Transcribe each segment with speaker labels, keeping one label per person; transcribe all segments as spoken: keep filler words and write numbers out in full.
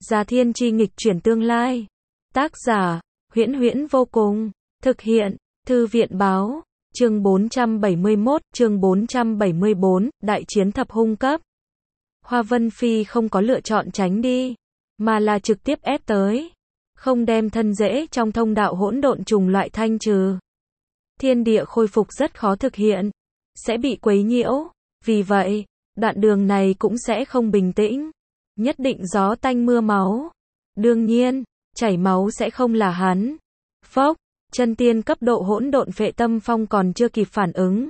Speaker 1: Già Thiên Chi nghịch chuyển tương lai. Tác giả, Huyễn Huyễn vô cùng. Thực hiện, Thư viện báo. Chương bốn trăm bảy mươi mốt, chương bốn trăm bảy mươi bốn, đại chiến thập hung cấp. Hoa Vân Phi không có lựa chọn tránh đi, mà là trực tiếp ép tới. Không đem thân rễ trong thông đạo hỗn độn trùng loại thanh trừ. Thiên địa khôi phục rất khó thực hiện, sẽ bị quấy nhiễu, vì vậy, đoạn đường này cũng sẽ không bình tĩnh. Nhất định gió tanh mưa máu. Đương nhiên, chảy máu sẽ không là hắn. Phốc, chân tiên cấp độ hỗn độn phệ tâm phong còn chưa kịp phản ứng,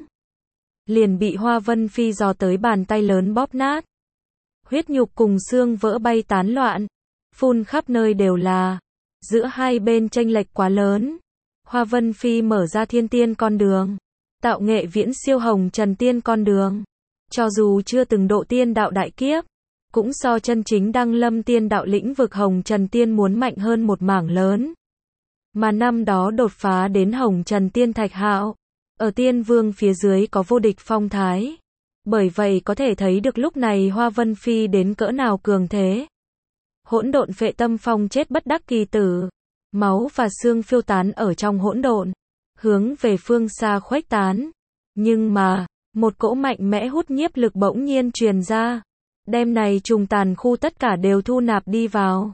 Speaker 1: liền bị Hoa Vân Phi giò tới bàn tay lớn bóp nát. Huyết nhục cùng xương vỡ bay tán loạn, phun khắp nơi đều là. Giữa hai bên chênh lệch quá lớn. Hoa Vân Phi mở ra thiên tiên con đường, tạo nghệ viễn siêu hồng trần tiên con đường. Cho dù chưa từng độ tiên đạo đại kiếp, cũng so chân chính đăng lâm tiên đạo lĩnh vực hồng trần tiên muốn mạnh hơn một mảng lớn. Mà năm đó đột phá đến hồng trần tiên Thạch Hạo, ở tiên vương phía dưới có vô địch phong thái. Bởi vậy có thể thấy được lúc này Hoa Vân Phi đến cỡ nào cường thế. Hỗn độn phệ tâm phong chết bất đắc kỳ tử. Máu và xương phiêu tán ở trong hỗn độn, hướng về phương xa khuếch tán. Nhưng mà, một cỗ mạnh mẽ hút nhiếp lực bỗng nhiên truyền ra. Đem này trùng tàn khu tất cả đều thu nạp đi vào.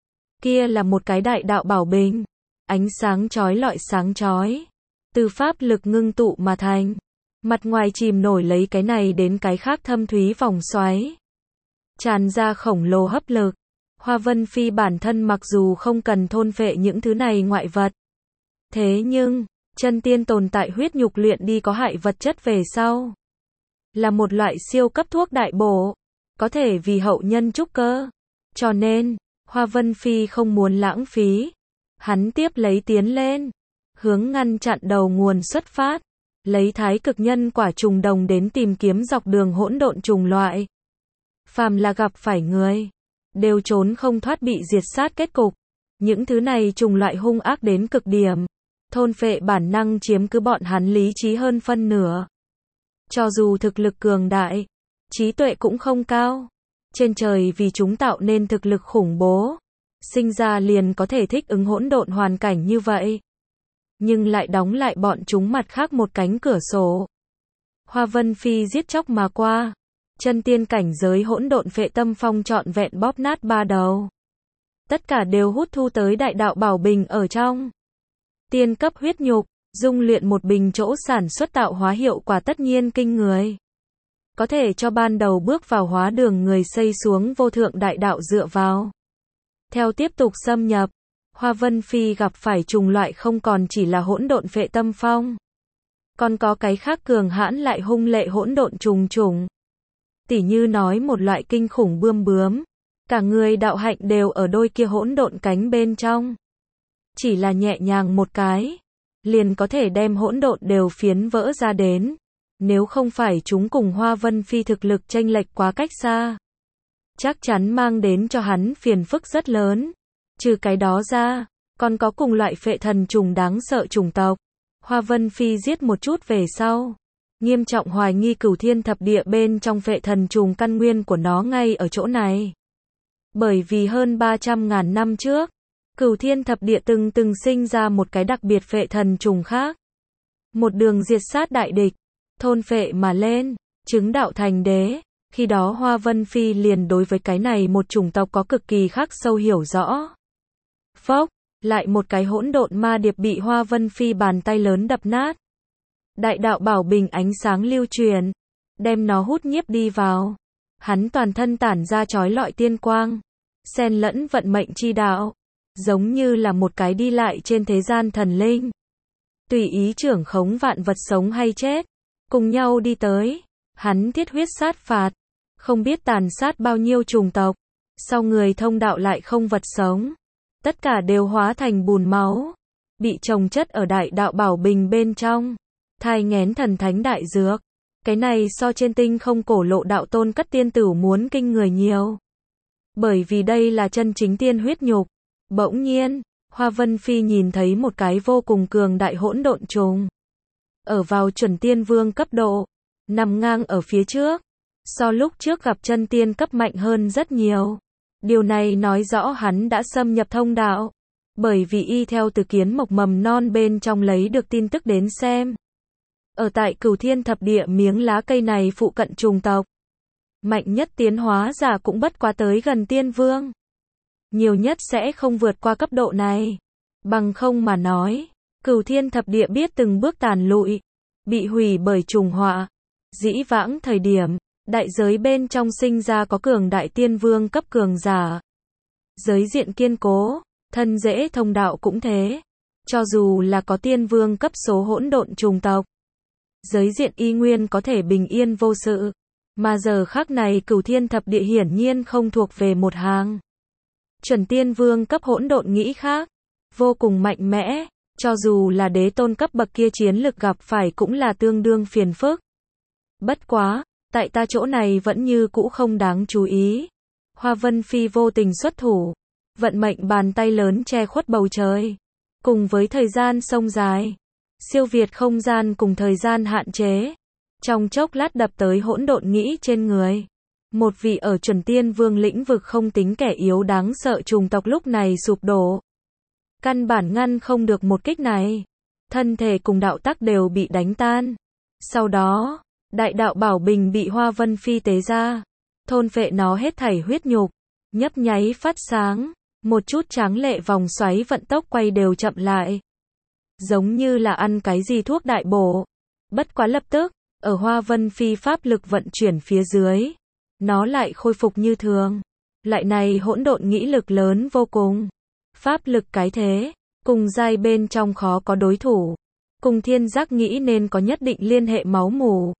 Speaker 1: Kia là một cái đại đạo bảo bình. Ánh sáng chói lọi sáng chói. Từ pháp lực ngưng tụ mà thành. Mặt ngoài chìm nổi lấy cái này đến cái khác thâm thúy vòng xoáy. Tràn ra khổng lồ hấp lực. Hoa Vân Phi bản thân mặc dù không cần thôn phệ những thứ này ngoại vật. Thế nhưng, chân tiên tồn tại huyết nhục luyện đi có hại vật chất về sau. Là một loại siêu cấp thuốc đại bổ. Có thể vì hậu nhân trúc cơ. Cho nên, Hoa Vân Phi không muốn lãng phí. Hắn tiếp lấy tiến lên. Hướng ngăn chặn đầu nguồn xuất phát. Lấy thái cực nhân quả trùng đồng đến tìm kiếm dọc đường hỗn độn trùng loại. Phàm là gặp phải người, đều trốn không thoát bị diệt sát kết cục. Những thứ này trùng loại hung ác đến cực điểm. Thôn phệ bản năng chiếm cứ bọn hắn lý trí hơn phân nửa. Cho dù thực lực cường đại, trí tuệ cũng không cao. Trên trời vì chúng tạo nên thực lực khủng bố. Sinh ra liền có thể thích ứng hỗn độn hoàn cảnh như vậy. Nhưng lại đóng lại bọn chúng mặt khác một cánh cửa sổ. Hoa Vân Phi giết chóc mà qua. Chân tiên cảnh giới hỗn độn phệ tâm phong trọn vẹn bóp nát ba đầu. Tất cả đều hút thu tới đại đạo bảo bình ở trong. Tiên cấp huyết nhục, dung luyện một bình chỗ sản xuất tạo hóa hiệu quả tất nhiên kinh người. Có thể cho ban đầu bước vào hóa đường người xây xuống vô thượng đại đạo dựa vào. Theo tiếp tục xâm nhập, Hoa Vân Phi gặp phải trùng loại không còn chỉ là hỗn độn phệ tâm phong. Còn có cái khác cường hãn lại hung lệ hỗn độn trùng trùng. Tỉ như nói một loại kinh khủng bươm bướm. Cả người đạo hạnh đều ở đôi kia hỗn độn cánh bên trong. Chỉ là nhẹ nhàng một cái, liền có thể đem hỗn độn đều phiến vỡ ra đến. Nếu không phải chúng cùng Hoa Vân Phi thực lực chênh lệch quá cách xa, chắc chắn mang đến cho hắn phiền phức rất lớn. Trừ cái đó ra, còn có cùng loại phệ thần trùng đáng sợ chủng tộc. Hoa Vân Phi giết một chút về sau, nghiêm trọng hoài nghi cửu thiên thập địa bên trong phệ thần trùng căn nguyên của nó ngay ở chỗ này. Bởi vì hơn ba trăm ngàn năm trước, cửu thiên thập địa từng từng sinh ra một cái đặc biệt phệ thần trùng khác. Một đường diệt sát đại địch, thôn phệ mà lên, chứng đạo thành đế. Khi đó Hoa Vân Phi liền đối với cái này một chủng tộc có cực kỳ khắc sâu hiểu rõ. Phốc, lại một cái hỗn độn ma điệp bị Hoa Vân Phi bàn tay lớn đập nát. Đại đạo bảo bình ánh sáng lưu truyền, đem nó hút nhiếp đi vào. Hắn toàn thân tản ra chói lọi tiên quang, xen lẫn vận mệnh chi đạo, giống như là một cái đi lại trên thế gian thần linh. Tùy ý trưởng khống vạn vật sống hay chết, cùng nhau đi tới. Hắn thiết huyết sát phạt, không biết tàn sát bao nhiêu chủng tộc. Sau người thông đạo lại không vật sống, tất cả đều hóa thành bùn máu, bị chồng chất ở đại đạo bảo bình bên trong, thai nghén thần thánh đại dược. Cái này so trên tinh không cổ lộ đạo tôn cất tiên tử muốn kinh người nhiều. Bởi vì đây là chân chính tiên huyết nhục. Bỗng nhiên, Hoa Vân Phi nhìn thấy một cái vô cùng cường đại hỗn độn trùng. Ở vào chuẩn tiên vương cấp độ, nằm ngang ở phía trước. So lúc trước gặp chân tiên cấp mạnh hơn rất nhiều. Điều này nói rõ hắn đã xâm nhập thông đạo. Bởi vì y theo từ kiến mộc mầm non bên trong lấy được tin tức đến xem. Ở tại Cửu Thiên Thập Địa miếng lá cây này phụ cận trùng tộc. Mạnh nhất tiến hóa giả cũng bất quá tới gần tiên vương. Nhiều nhất sẽ không vượt qua cấp độ này. Bằng không mà nói, Cửu Thiên Thập Địa biết từng bước tàn lụi, bị hủy bởi trùng họa. Dĩ vãng thời điểm, đại giới bên trong sinh ra có cường đại tiên vương cấp cường giả. Giới diện kiên cố, thân dễ thông đạo cũng thế. Cho dù là có tiên vương cấp số hỗn độn trùng tộc, giới diện y nguyên có thể bình yên vô sự. Mà giờ khắc này Cửu Thiên Thập Địa hiển nhiên không thuộc về một hàng. Chuẩn tiên vương cấp hỗn độn nghĩ khác, vô cùng mạnh mẽ, cho dù là đế tôn cấp bậc kia chiến lực gặp phải cũng là tương đương phiền phức. Bất quá, tại ta chỗ này vẫn như cũ không đáng chú ý. Hoa Vân Phi vô tình xuất thủ, vận mệnh bàn tay lớn che khuất bầu trời, cùng với thời gian sông dài, siêu việt không gian cùng thời gian hạn chế, trong chốc lát đập tới hỗn độn nghĩ trên người. Một vị ở chuẩn tiên vương lĩnh vực không tính kẻ yếu đáng sợ trùng tộc lúc này sụp đổ. Căn bản ngăn không được một kích này. Thân thể cùng đạo tắc đều bị đánh tan. Sau đó, đại đạo bảo bình bị Hoa Vân Phi tế ra. Thôn phệ nó hết thảy huyết nhục. Nhấp nháy phát sáng. Một chút tráng lệ vòng xoáy vận tốc quay đều chậm lại. Giống như là ăn cái gì thuốc đại bổ. Bất quá lập tức, ở Hoa Vân Phi pháp lực vận chuyển phía dưới. Nó lại khôi phục như thường. Lại này hỗn độn nghĩ lực lớn vô cùng. Pháp lực cái thế, cùng giai bên trong khó có đối thủ. Cùng thiên giác nghĩ nên có nhất định liên hệ máu mủ.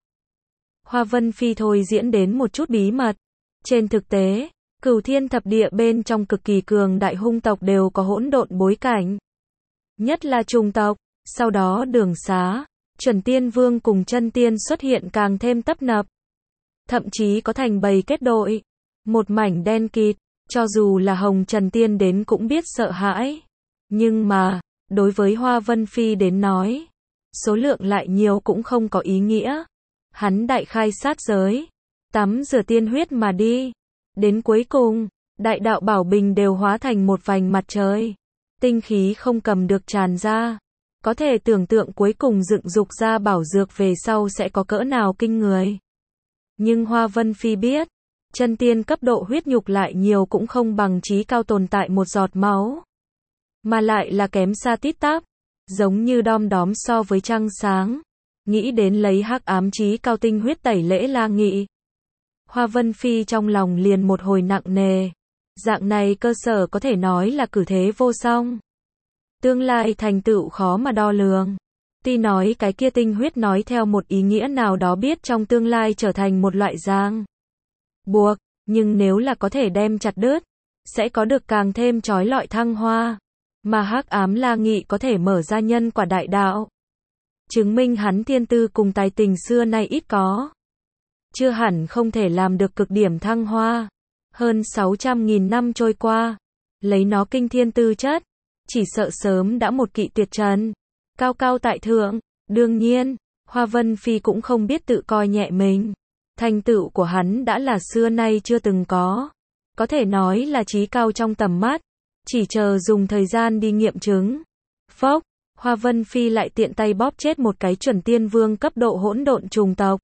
Speaker 1: Hoa Vân Phi thôi diễn đến một chút bí mật. Trên thực tế, Cửu Thiên Thập Địa bên trong cực kỳ cường đại hung tộc đều có hỗn độn bối cảnh. Nhất là trùng tộc, sau đó đường xá, chuẩn tiên vương cùng chân tiên xuất hiện càng thêm tấp nập. Thậm chí có thành bầy kết đội. Một mảnh đen kịt, cho dù là Hồng Trần Tiên đến cũng biết sợ hãi. Nhưng mà, đối với Hoa Vân Phi đến nói, số lượng lại nhiều cũng không có ý nghĩa. Hắn đại khai sát giới, tắm rửa tiên huyết mà đi. Đến cuối cùng, đại đạo bảo bình đều hóa thành một vành mặt trời. Tinh khí không cầm được tràn ra. Có thể tưởng tượng cuối cùng dựng dục ra bảo dược về sau sẽ có cỡ nào kinh người. Nhưng Hoa Vân Phi biết, chân tiên cấp độ huyết nhục lại nhiều cũng không bằng chí cao tồn tại một giọt máu. Mà lại là kém xa tít tắp, giống như đom đóm so với trăng sáng. Nghĩ đến lấy hắc ám chí cao tinh huyết tẩy lễ La Nghị. Hoa Vân Phi trong lòng liền một hồi nặng nề. Dạng này cơ sở có thể nói là cử thế vô song. Tương lai thành tựu khó mà đo lường. Tuy nói cái kia tinh huyết nói theo một ý nghĩa nào đó biết trong tương lai trở thành một loại ràng buộc, nhưng nếu là có thể đem chặt đứt, sẽ có được càng thêm chói lọi thăng hoa. Mà hắc ám La Nghị có thể mở ra nhân quả đại đạo. Chứng minh hắn thiên tư cùng tài tình xưa nay ít có. Chưa hẳn không thể làm được cực điểm thăng hoa. Hơn sáu trăm nghìn năm trôi qua, lấy nó kinh thiên tư chất, chỉ sợ sớm đã một kỵ tuyệt trần. Cao cao tại thượng, đương nhiên, Hoa Vân Phi cũng không biết tự coi nhẹ mình. Thành tựu của hắn đã là xưa nay chưa từng có. Có thể nói là chí cao trong tầm mắt, chỉ chờ dùng thời gian đi nghiệm chứng. Phốc, Hoa Vân Phi lại tiện tay bóp chết một cái chuẩn tiên vương cấp độ hỗn độn trùng tộc.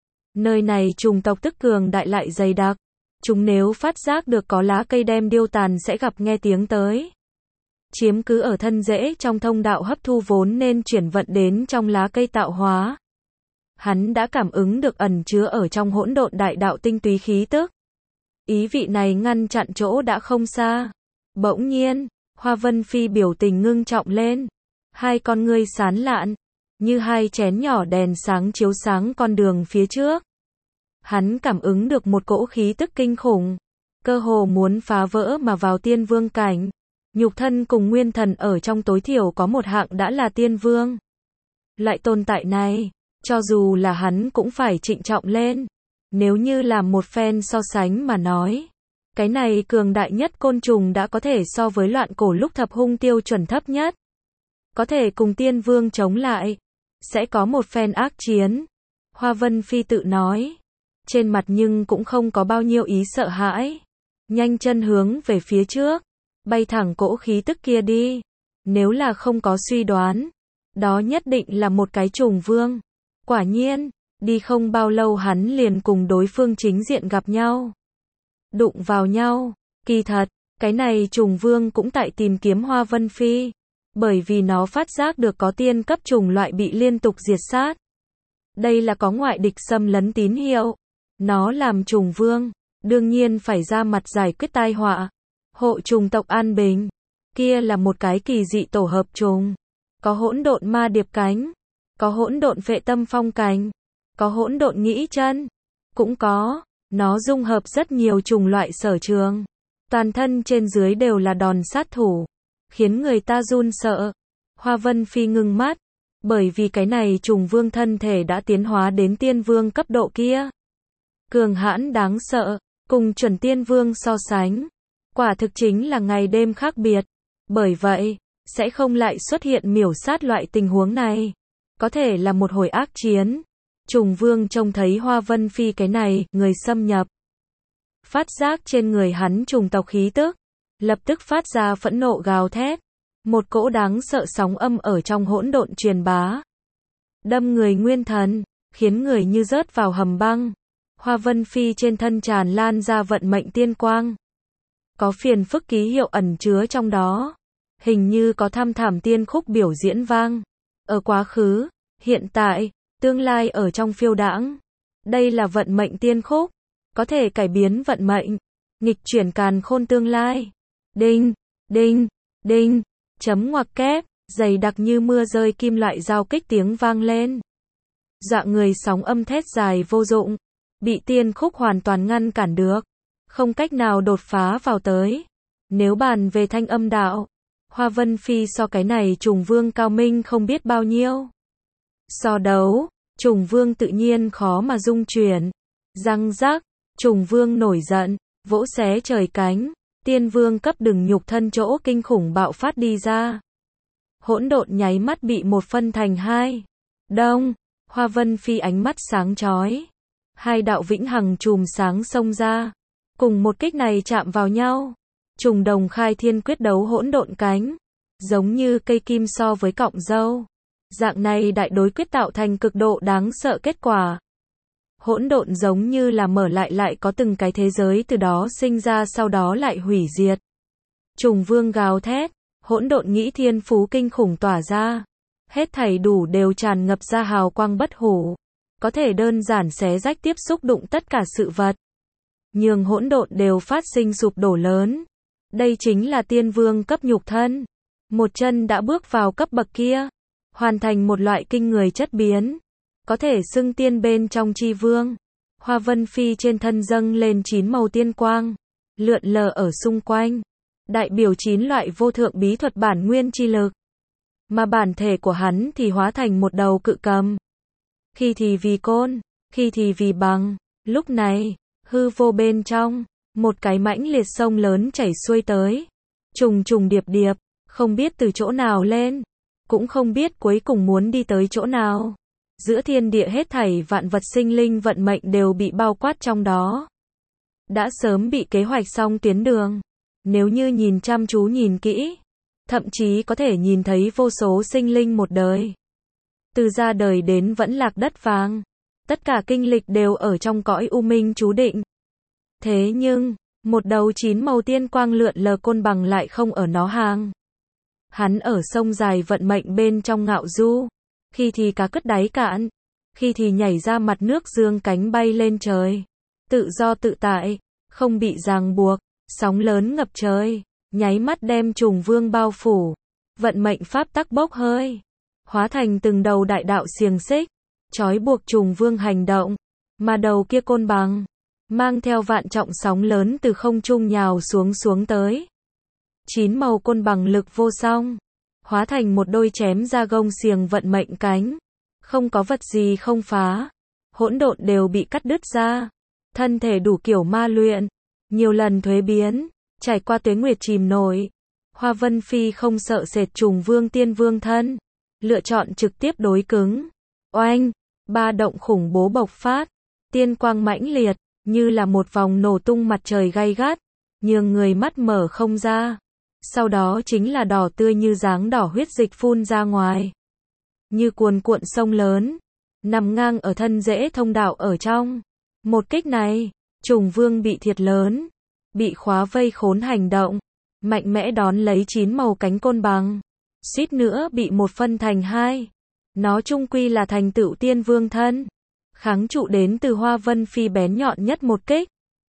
Speaker 1: Nơi này trùng tộc tức cường đại lại dày đặc. Chúng nếu phát giác được có lá cây đem điêu tàn sẽ gặp nghe tiếng tới. Chiếm cứ ở thân rễ trong thông đạo hấp thu vốn nên chuyển vận đến trong lá cây tạo hóa. Hắn đã cảm ứng được ẩn chứa ở trong hỗn độn đại đạo tinh túy khí tức. Ý vị này ngăn chặn chỗ đã không xa. Bỗng nhiên, Hoa Vân Phi biểu tình ngưng trọng lên. Hai con ngươi sáng lạn, như hai chén nhỏ đèn sáng chiếu sáng con đường phía trước. Hắn cảm ứng được một cỗ khí tức kinh khủng, cơ hồ muốn phá vỡ mà vào tiên vương cảnh. Nhục thân cùng nguyên thần ở trong tối thiểu có một hạng đã là tiên vương. Loại tồn tại này, cho dù là hắn cũng phải trịnh trọng lên. Nếu như làm một phen so sánh mà nói, cái này cường đại nhất côn trùng đã có thể so với loạn cổ lúc thập hung tiêu chuẩn thấp nhất. Có thể cùng tiên vương chống lại, sẽ có một phen ác chiến. Hoa Vân Phi tự nói, trên mặt nhưng cũng không có bao nhiêu ý sợ hãi. nhanh chân hướng về phía trước, bay thẳng cỗ khí tức kia đi. Nếu là không có suy đoán, đó nhất định là một cái trùng vương. Quả nhiên, đi không bao lâu hắn liền cùng đối phương chính diện gặp nhau. Đụng vào nhau, kỳ thật, cái này trùng vương cũng tại tìm kiếm Hoa Vân Phi. Bởi vì nó phát giác được có tiên cấp trùng loại bị liên tục diệt sát. Đây là có ngoại địch xâm lấn tín hiệu. Nó làm trùng vương, đương nhiên phải ra mặt giải quyết tai họa. Hộ trùng tộc an bình. Kia là một cái kỳ dị tổ hợp trùng. Có hỗn độn ma điệp cánh. Có hỗn độn phệ tâm phong cánh. Có hỗn độn nghĩ chân. Cũng có. Nó dung hợp rất nhiều trùng loại sở trường. Toàn thân trên dưới đều là đòn sát thủ. Khiến người ta run sợ. Hoa Vân Phi ngưng mắt. Bởi vì cái này trùng vương thân thể đã tiến hóa đến tiên vương cấp độ kia. Cường hãn đáng sợ. Cùng chuẩn tiên vương so sánh. Quả thực chính là ngày đêm khác biệt. Bởi vậy, sẽ không lại xuất hiện miểu sát loại tình huống này. Có thể là một hồi ác chiến. Trùng vương trông thấy Hoa Vân Phi cái này, người xâm nhập. Phát giác trên người hắn trùng tộc khí tức. Lập tức phát ra phẫn nộ gào thét. Một cỗ đáng sợ sóng âm ở trong hỗn độn truyền bá. Đâm người nguyên thần, khiến người như rớt vào hầm băng. Hoa Vân Phi trên thân tràn lan ra vận mệnh tiên quang. Có phiền phức ký hiệu ẩn chứa trong đó. Hình như có thăm thảm tiên khúc biểu diễn vang. Ở quá khứ, hiện tại, tương lai ở trong phiêu đãng. Đây là vận mệnh tiên khúc. Có thể cải biến vận mệnh. Nghịch chuyển càn khôn tương lai. Đinh, đinh, đinh. Chấm ngoặc kép, dày đặc như mưa rơi kim loại giao kích tiếng vang lên. Dọa người sóng âm thét dài vô dụng. Bị tiên khúc hoàn toàn ngăn cản được. Không cách nào đột phá vào tới. Nếu bàn về thanh âm đạo, Hoa Vân Phi so cái này trùng vương cao minh không biết bao nhiêu. So đấu, trùng vương tự nhiên khó mà dung chuyển. Răng rắc, trùng vương nổi giận, vỗ xé trời cánh. Tiên vương cấp đừng nhục thân chỗ kinh khủng bạo phát đi ra. Hỗn độn nháy mắt bị một phân thành hai. Đông, Hoa Vân Phi ánh mắt sáng chói. Hai đạo vĩnh hằng chùm sáng xông ra. Cùng một kích này chạm vào nhau. Trùng đồng khai thiên quyết đấu hỗn độn cánh. Giống như cây kim so với cọng dâu. Dạng này đại đối quyết tạo thành cực độ đáng sợ kết quả. Hỗn độn giống như là mở lại lại có từng cái thế giới từ đó sinh ra sau đó lại hủy diệt. Trùng vương gào thét, hỗn độn nghĩ thiên phú kinh khủng tỏa ra. Hết thảy đủ đều tràn ngập ra hào quang bất hủ. Có thể đơn giản xé rách tiếp xúc đụng tất cả sự vật. Nhường hỗn độn đều phát sinh sụp đổ lớn. Đây chính là tiên vương cấp nhục thân. Một chân đã bước vào cấp bậc kia. Hoàn thành một loại kinh người chất biến. Có thể xưng tiên bên trong chi vương. Hoa Vân Phi trên thân dâng lên chín màu tiên quang. Lượn lờ ở xung quanh. Đại biểu chín loại vô thượng bí thuật bản nguyên chi lực. Mà bản thể của hắn thì hóa thành một đầu cự cầm. Khi thì vì côn, khi thì vì bằng. Lúc này, hư vô bên trong, một cái mãnh liệt sông lớn chảy xuôi tới. Trùng trùng điệp điệp, không biết từ chỗ nào lên. Cũng không biết cuối cùng muốn đi tới chỗ nào. Giữa thiên địa hết thảy vạn vật sinh linh vận mệnh đều bị bao quát trong đó. Đã sớm bị kế hoạch xong tuyến đường. Nếu như nhìn chăm chú nhìn kỹ, thậm chí có thể nhìn thấy vô số sinh linh một đời. Từ ra đời đến vẫn lạc đất vàng. Tất cả kinh lịch đều ở trong cõi u minh chú định. Thế nhưng, một đầu chín màu tiên quang lượn lờ côn bằng lại không ở nó hàng. Hắn ở sông dài vận mệnh bên trong ngạo du. Khi thì cá cất đáy cạn. Khi thì nhảy ra mặt nước dương cánh bay lên trời. Tự do tự tại, không bị ràng buộc. Sóng lớn ngập trời, nháy mắt đem trùng vương bao phủ. Vận mệnh pháp tắc bốc hơi. Hóa thành từng đầu đại đạo xiềng xích. Trói buộc trùng vương hành động. Mà đầu kia côn bằng. Mang theo vạn trọng sóng lớn từ không trung nhào xuống xuống tới. Chín màu côn bằng lực vô song. Hóa thành một đôi chém ra gông xiềng vận mệnh cánh. Không có vật gì không phá. Hỗn độn đều bị cắt đứt ra. Thân thể đủ kiểu ma luyện. Nhiều lần thuế biến. Trải qua tuế nguyệt chìm nổi. Hoa Vân Phi không sợ sệt trùng vương tiên vương thân. Lựa chọn trực tiếp đối cứng. Oanh. Ba động khủng bố bộc phát. Tiên quang mãnh liệt. Như là một vòng nổ tung mặt trời gay gắt. nhường người mắt mở không ra. Sau đó chính là đỏ tươi như dáng đỏ huyết dịch phun ra ngoài. Như cuồn cuộn sông lớn, nằm ngang ở thân rễ thông đạo ở trong. Một kích này, Trùng Vương bị thiệt lớn, bị khóa vây khốn hành động, mạnh mẽ đón lấy chín màu cánh côn bằng, suýt nữa bị một phân thành hai. Nó chung quy là thành tựu tiên vương thân, kháng trụ đến từ Hoa Vân Phi bén nhọn nhất một kích.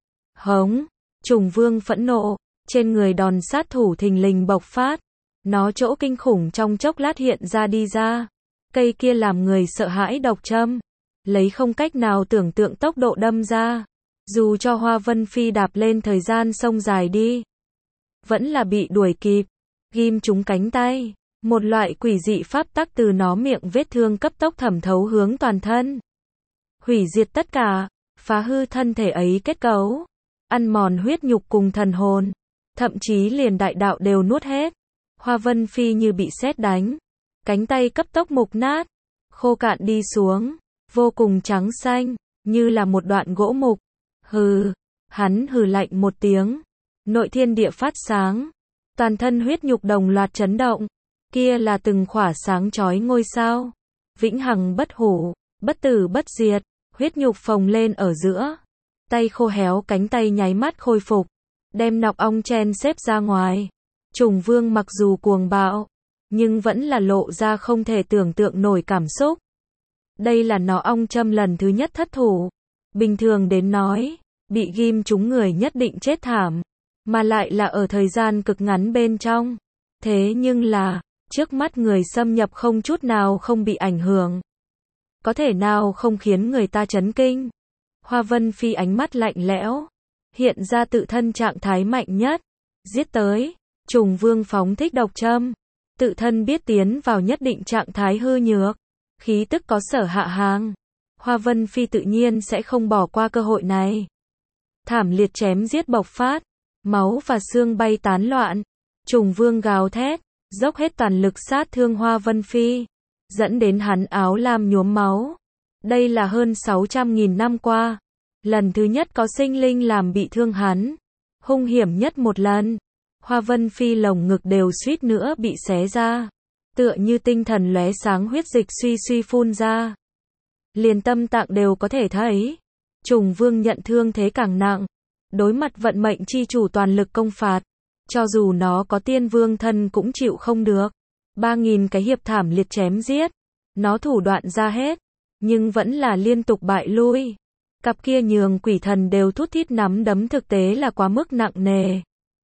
Speaker 1: Hống, Trùng Vương phẫn nộ, trên người đòn sát thủ thình lình bộc phát, nó chỗ kinh khủng trong chốc lát hiện ra đi ra. Cây kia làm người sợ hãi độc châm, lấy không cách nào tưởng tượng tốc độ đâm ra, dù cho Hoa Vân Phi đạp lên thời gian sông dài đi, vẫn là bị đuổi kịp, ghim trúng cánh tay, một loại quỷ dị pháp tắc từ nó miệng vết thương cấp tốc thẩm thấu hướng toàn thân, hủy diệt tất cả, phá hư thân thể ấy kết cấu, ăn mòn huyết nhục cùng thần hồn, thậm chí liền đại đạo đều nuốt hết. Hoa Vân Phi như bị sét đánh, cánh tay cấp tốc mục nát, khô cạn đi xuống, vô cùng trắng xanh, như là một đoạn gỗ mục. Hừ, hắn hừ lạnh một tiếng, nội thiên địa phát sáng, toàn thân huyết nhục đồng loạt chấn động, kia là từng khỏa sáng chói ngôi sao, vĩnh hằng bất hủ, bất tử bất diệt, huyết nhục phồng lên ở giữa, tay khô héo cánh tay nháy mắt khôi phục, đem nọc ong chen xếp ra ngoài. Trùng Vương mặc dù cuồng bạo, nhưng vẫn là lộ ra không thể tưởng tượng nổi cảm xúc. Đây là nó ong châm lần thứ nhất thất thủ. Bình thường đến nói, bị ghim trúng người nhất định chết thảm, mà lại là ở thời gian cực ngắn bên trong. Thế nhưng là, trước mắt người xâm nhập không chút nào không bị ảnh hưởng. Có thể nào không khiến người ta chấn kinh? Hoa Vân Phi ánh mắt lạnh lẽo, hiện ra tự thân trạng thái mạnh nhất, giết tới. Trùng Vương phóng thích độc châm, tự thân biết tiến vào nhất định trạng thái hư nhược, khí tức có sở hạ hàng. Hoa Vân Phi tự nhiên sẽ không bỏ qua cơ hội này. Thảm liệt chém giết bộc phát, máu và xương bay tán loạn. Trùng Vương gào thét, dốc hết toàn lực sát thương Hoa Vân Phi, dẫn đến hắn áo lam nhuốm máu. Đây là hơn sáu trăm nghìn năm qua, lần thứ nhất có sinh linh làm bị thương hắn, hung hiểm nhất một lần. Hoa Vân Phi lồng ngực đều suýt nữa bị xé ra, tựa như tinh thần lóe sáng huyết dịch suy suy phun ra. Liền tâm tạng đều có thể thấy. Trùng Vương nhận thương thế càng nặng, đối mặt vận mệnh chi chủ toàn lực công phạt, cho dù nó có tiên vương thân cũng chịu không được. Ba nghìn cái hiệp thảm liệt chém giết, nó thủ đoạn ra hết, nhưng vẫn là liên tục bại lui. Cặp kia nhường quỷ thần đều thút thít nắm đấm thực tế là quá mức nặng nề.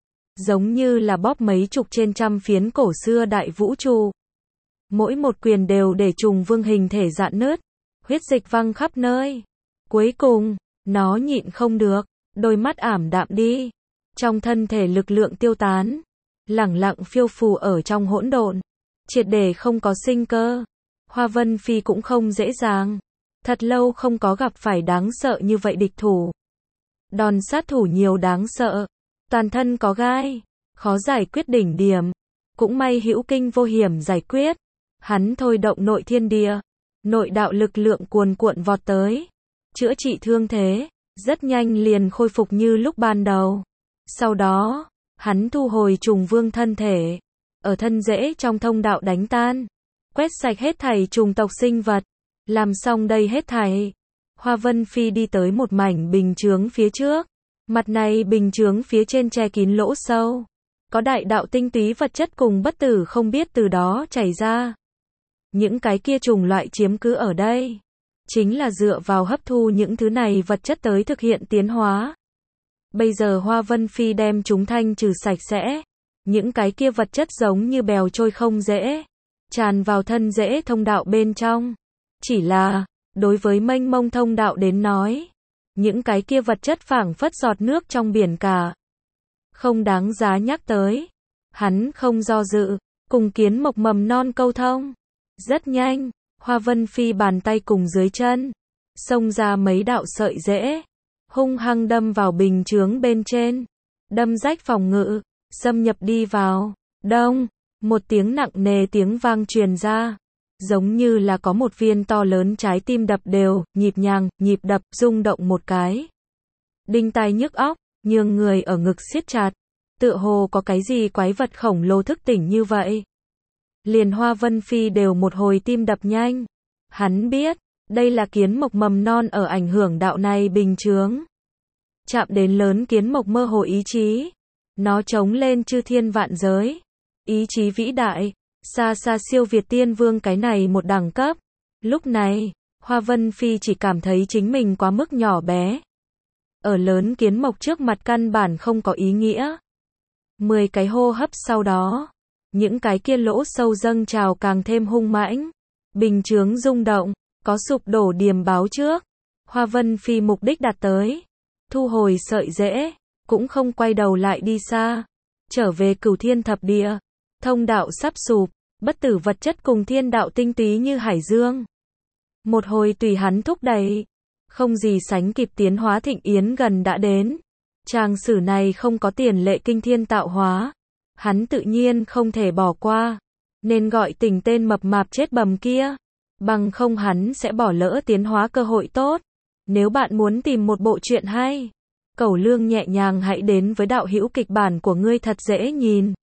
Speaker 1: Giống như là bóp mấy chục trên trăm phiến cổ xưa đại vũ trụ. Mỗi một quyền đều để Trùng Vương hình thể rạn nứt, huyết dịch văng khắp nơi. Cuối cùng, nó nhịn không được, đôi mắt ảm đạm đi. Trong thân thể lực lượng tiêu tán, lẳng lặng phiêu phù ở trong hỗn độn, triệt để không có sinh cơ. Hoa Vân Phi cũng không dễ dàng, thật lâu không có gặp phải đáng sợ như vậy địch thủ. Đòn sát thủ nhiều đáng sợ, toàn thân có gai, khó giải quyết đỉnh điểm. Cũng may hữu kinh vô hiểm giải quyết. Hắn thôi động nội thiên địa, nội đạo lực lượng cuồn cuộn vọt tới, chữa trị thương thế, rất nhanh liền khôi phục như lúc ban đầu. Sau đó, hắn thu hồi Trùng Vương thân thể, ở thân rễ trong thông đạo đánh tan, quét sạch hết thảy trùng tộc sinh vật. Làm xong đây hết thảy, Hoa Vân Phi đi tới một mảnh bình chướng phía trước. Mặt này bình chướng phía trên che kín lỗ sâu, có đại đạo tinh túy vật chất cùng bất tử không biết từ đó chảy ra. Những cái kia trùng loại chiếm cứ ở đây, chính là dựa vào hấp thu những thứ này vật chất tới thực hiện tiến hóa. Bây giờ Hoa Vân Phi đem chúng thanh trừ sạch sẽ, những cái kia vật chất giống như bèo trôi không dễ, tràn vào thân rễ thông đạo bên trong. Chỉ là, đối với mênh mông thông đạo đến nói, những cái kia vật chất phảng phất giọt nước trong biển cả, không đáng giá nhắc tới. Hắn không do dự, cùng kiến mộc mầm non câu thông. Rất nhanh, Hoa Vân Phi bàn tay cùng dưới chân, xông ra mấy đạo sợi rễ, hung hăng đâm vào bình chướng bên trên, đâm rách phòng ngự, xâm nhập đi vào. Đông, một tiếng nặng nề tiếng vang truyền ra, giống như là có một viên to lớn trái tim đập đều, nhịp nhàng, nhịp đập, rung động một cái. Đinh tai nhức óc, nhường người ở ngực siết chặt, tựa hồ có cái gì quái vật khổng lồ thức tỉnh như vậy. Liền Hoa Vân Phi đều một hồi tim đập nhanh. Hắn biết, đây là kiến mộc mầm non ở ảnh hưởng đạo này bình chướng. Chạm đến lớn kiến mộc mơ hồ ý chí. Nó chống lên chư thiên vạn giới. Ý chí vĩ đại, xa xa siêu việt tiên vương cái này một đẳng cấp. Lúc này, Hoa Vân Phi chỉ cảm thấy chính mình quá mức nhỏ bé. Ở lớn kiến mộc trước mặt căn bản không có ý nghĩa. Mười cái hô hấp sau đó, những cái kia lỗ sâu dâng trào càng thêm hung mãnh. Bình chướng rung động, có sụp đổ điềm báo trước. Hoa Vân Phi mục đích đạt tới. Thu hồi sợi rễ, cũng không quay đầu lại đi xa. Trở về cửu thiên thập địa. Thông đạo sắp sụp, bất tử vật chất cùng thiên đạo tinh túy như hải dương. Một hồi tùy hắn thúc đẩy. Không gì sánh kịp tiến hóa thịnh yến gần đã đến. Tràng sử này không có tiền lệ kinh thiên tạo hóa. Hắn tự nhiên không thể bỏ qua. Nên gọi tình tên mập mạp chết bầm kia. Bằng không hắn sẽ bỏ lỡ tiến hóa cơ hội tốt. Nếu bạn muốn tìm một bộ truyện hay, Cẩu Lương nhẹ nhàng hãy đến với đạo hữu kịch bản của ngươi thật dễ nhìn.